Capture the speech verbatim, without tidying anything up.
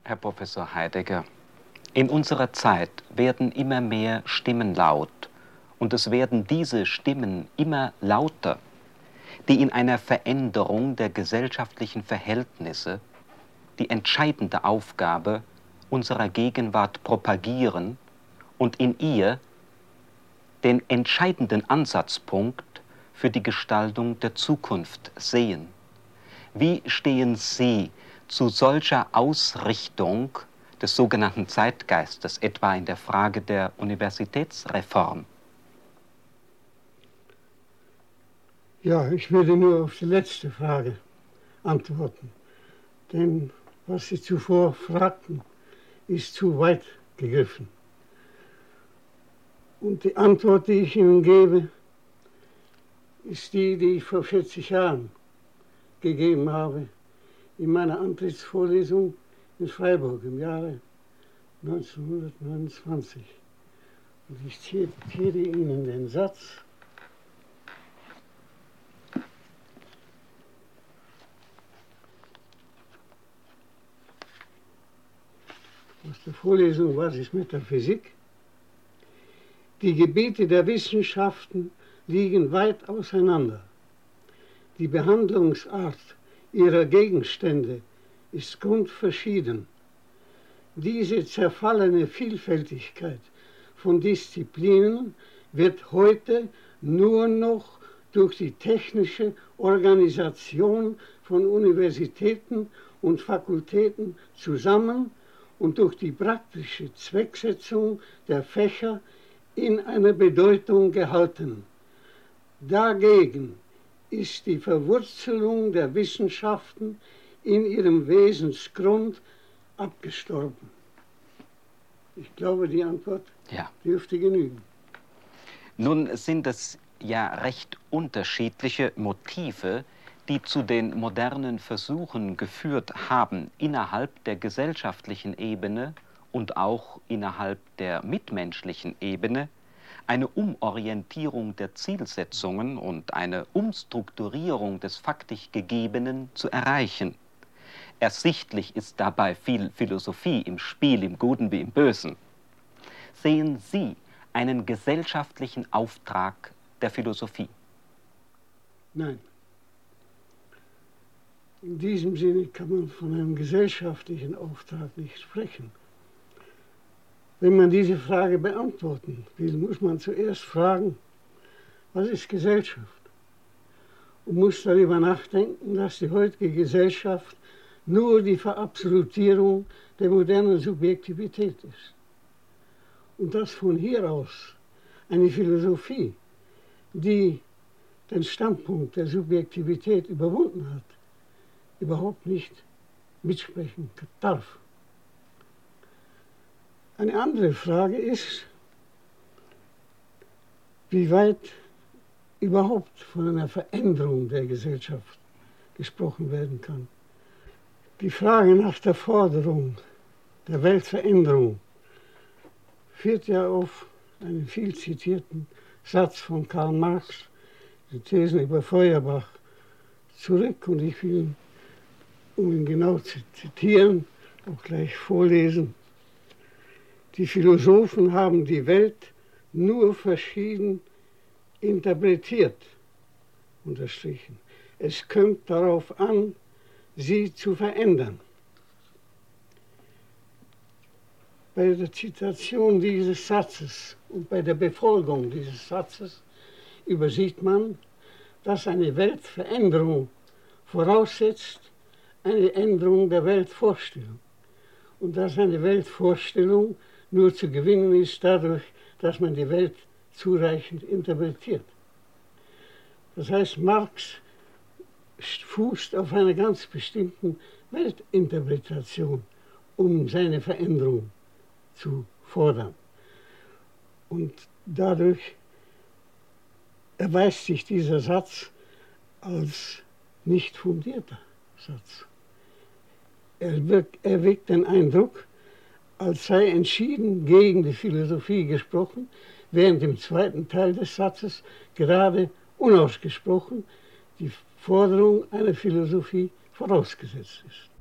Herr Professor Heidegger, in unserer Zeit werden immer mehr Stimmen laut und es werden diese Stimmen immer lauter, die in einer Veränderung der gesellschaftlichen Verhältnisse die entscheidende Aufgabe unserer Gegenwart propagieren und in ihr den entscheidenden Ansatzpunkt für die Gestaltung der Zukunft sehen. Wie stehen Sie zu solcher Ausrichtung des sogenannten Zeitgeistes, etwa in der Frage der Universitätsreform? Ja, ich würde nur auf die letzte Frage antworten. Denn was Sie zuvor fragten, ist zu weit gegriffen. Und die Antwort, die ich Ihnen gebe, ist die, die ich vor vierzig Jahren gegeben habe in meiner Antrittsvorlesung in Freiburg im Jahre neunzehnhundertneunundzwanzig. Und ich zitiere Ihnen den Satz: Aus der Vorlesung Was ist Metaphysik? Die Gebiete der Wissenschaften liegen weit auseinander. Die Behandlungsart ihrer Gegenstände ist grundverschieden. Diese zerfallene Vielfältigkeit von Disziplinen wird heute nur noch durch die technische Organisation von Universitäten und Fakultäten zusammen und durch die praktische Zwecksetzung der Fächer in einer Bedeutung gehalten. Dagegen ist die Verwurzelung der Wissenschaften in ihrem Wesensgrund abgestorben. Ich glaube, die Antwort ja. dürfte genügen. Nun sind es ja recht unterschiedliche Motive, die zu den modernen Versuchen geführt haben, innerhalb der gesellschaftlichen Ebene und auch innerhalb der mitmenschlichen Ebene eine Umorientierung der Zielsetzungen und eine Umstrukturierung des faktisch Gegebenen zu erreichen. Ersichtlich ist dabei viel Philosophie im Spiel, im Guten wie im Bösen. Sehen Sie einen gesellschaftlichen Auftrag der Philosophie? Nein. In diesem Sinne kann man von einem gesellschaftlichen Auftrag nicht sprechen. Wenn man diese Frage beantworten will, muss man zuerst fragen, was ist Gesellschaft? Und muss darüber nachdenken, dass die heutige Gesellschaft nur die Verabsolutierung der modernen Subjektivität ist. Und dass von hier aus eine Philosophie, die den Standpunkt der Subjektivität überwunden hat, überhaupt nicht mitsprechen darf. Eine andere Frage ist, wie weit überhaupt von einer Veränderung der Gesellschaft gesprochen werden kann. Die Frage nach der Forderung der Weltveränderung führt ja auf einen viel zitierten Satz von Karl Marx, die Thesen über Feuerbach, zurück. Und ich will, um ihn genau zu zitieren, auch gleich vorlesen: Die Philosophen haben die Welt nur verschieden interpretiert, unterstrichen. Es kommt darauf an, sie zu verändern. Bei der Zitation dieses Satzes und bei der Befolgung dieses Satzes übersieht man, dass eine Weltveränderung voraussetzt eine Änderung der Weltvorstellung. Und dass eine Weltvorstellung nur zu gewinnen ist dadurch, dass man die Welt zureichend interpretiert. Das heißt, Marx fußt auf einer ganz bestimmten Weltinterpretation, um seine Veränderung zu fordern. Und dadurch erweist sich dieser Satz als nicht fundierter Satz. Er, wirkt, er weckt den Eindruck, als sei entschieden gegen die Philosophie gesprochen, während im zweiten Teil des Satzes gerade unausgesprochen die Forderung einer Philosophie vorausgesetzt ist.